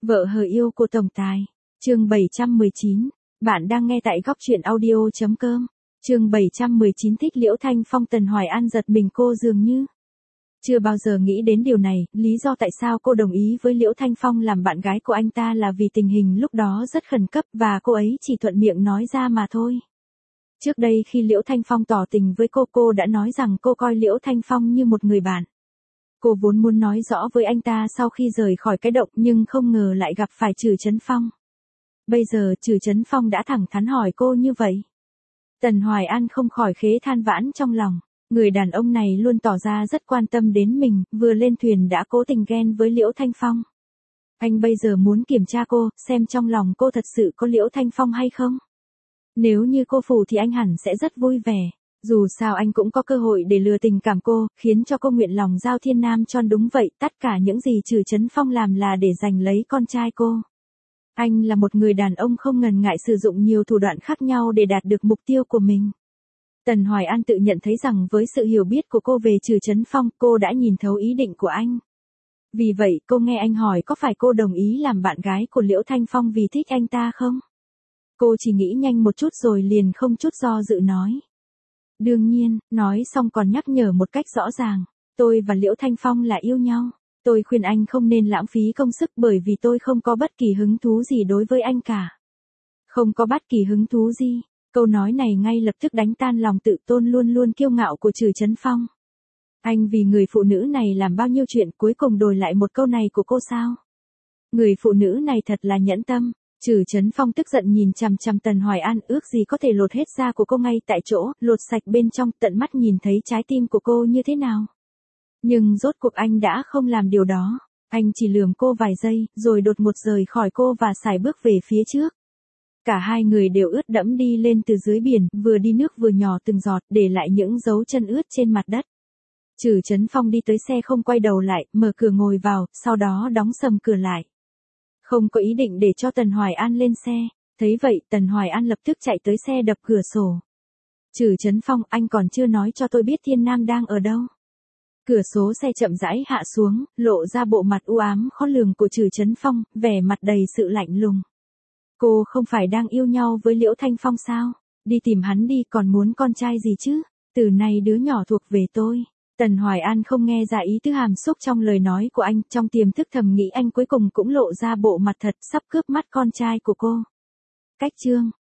Vợ hờ yêu của tổng tài. Chương 719. Bạn đang nghe tại góc truyện audio.com. Chương 719 thích Liễu Thanh Phong. Tần Hoài An giật mình, cô dường như chưa bao giờ nghĩ đến điều này. Lý do tại sao cô đồng ý với Liễu Thanh Phong làm bạn gái của anh ta là vì tình hình lúc đó rất khẩn cấp và cô ấy chỉ thuận miệng nói ra mà thôi. Trước đây khi Liễu Thanh Phong tỏ tình với cô đã nói rằng cô coi Liễu Thanh Phong như một người bạn. Cô vốn muốn nói rõ với anh ta sau khi rời khỏi cái động, nhưng không ngờ lại gặp phải Trử Chấn Phong. Bây giờ Trử Chấn Phong đã thẳng thắn hỏi cô như vậy. Tần Hoài An không khỏi khế than vãn trong lòng. Người đàn ông này luôn tỏ ra rất quan tâm đến mình, vừa lên thuyền đã cố tình ghen với Liễu Thanh Phong. Anh bây giờ muốn kiểm tra cô, xem trong lòng cô thật sự có Liễu Thanh Phong hay không. Nếu như cô phủ thì anh hẳn sẽ rất vui vẻ. Dù sao anh cũng có cơ hội để lừa tình cảm cô, khiến cho cô nguyện lòng giao thiên nam tròn. Đúng vậy, tất cả những gì Trử Chấn Phong làm là để giành lấy con trai cô. Anh là một người đàn ông không ngần ngại sử dụng nhiều thủ đoạn khác nhau để đạt được mục tiêu của mình. Tần Hoài An tự nhận thấy rằng với sự hiểu biết của cô về Trử Chấn Phong, cô đã nhìn thấu ý định của anh. Vì vậy, cô nghe anh hỏi có phải cô đồng ý làm bạn gái của Liễu Thanh Phong vì thích anh ta không? Cô chỉ nghĩ nhanh một chút rồi liền không chút do dự nói. Đương nhiên, nói xong còn nhắc nhở một cách rõ ràng. Tôi và Liễu Thanh Phong là yêu nhau. Tôi khuyên anh không nên lãng phí công sức bởi vì tôi không có bất kỳ hứng thú gì đối với anh cả. Không có bất kỳ hứng thú gì. Câu nói này ngay lập tức đánh tan lòng tự tôn luôn luôn kiêu ngạo của Trử Chấn Phong. Anh vì người phụ nữ này làm bao nhiêu chuyện cuối cùng đổi lại một câu này của cô sao? Người phụ nữ này thật là nhẫn tâm. Trử Chấn Phong tức giận nhìn chằm chằm Tần Hoài An, ước gì có thể lột hết da của cô ngay tại chỗ, lột sạch bên trong, tận mắt nhìn thấy trái tim của cô như thế nào. Nhưng rốt cuộc anh đã không làm điều đó. Anh chỉ lườm cô vài giây, rồi đột ngột rời khỏi cô và sải bước về phía trước. Cả hai người đều ướt đẫm đi lên từ dưới biển, vừa đi nước vừa nhỏ từng giọt, để lại những dấu chân ướt trên mặt đất. Trử Chấn Phong đi tới xe không quay đầu lại, mở cửa ngồi vào, sau đó đóng sầm cửa lại. Không có ý định để cho Tần Hoài An lên xe. Thấy vậy, Tần Hoài An lập tức chạy tới xe đập cửa sổ. Trử Chấn Phong, anh còn chưa nói cho tôi biết Thiên Nam đang ở đâu. Cửa sổ xe chậm rãi hạ xuống, lộ ra bộ mặt u ám khó lường của Trử Chấn Phong, vẻ mặt đầy sự lạnh lùng. Cô không phải đang yêu nhau với Liễu Thanh Phong sao? Đi tìm hắn đi, còn muốn con trai gì chứ? Từ nay đứa nhỏ thuộc về tôi. Tần Hoài An không nghe ra ý tứ hàm xúc trong lời nói của anh, trong tiềm thức thầm nghĩ anh cuối cùng cũng lộ ra bộ mặt thật sắp cướp mắt con trai của cô. Cách chương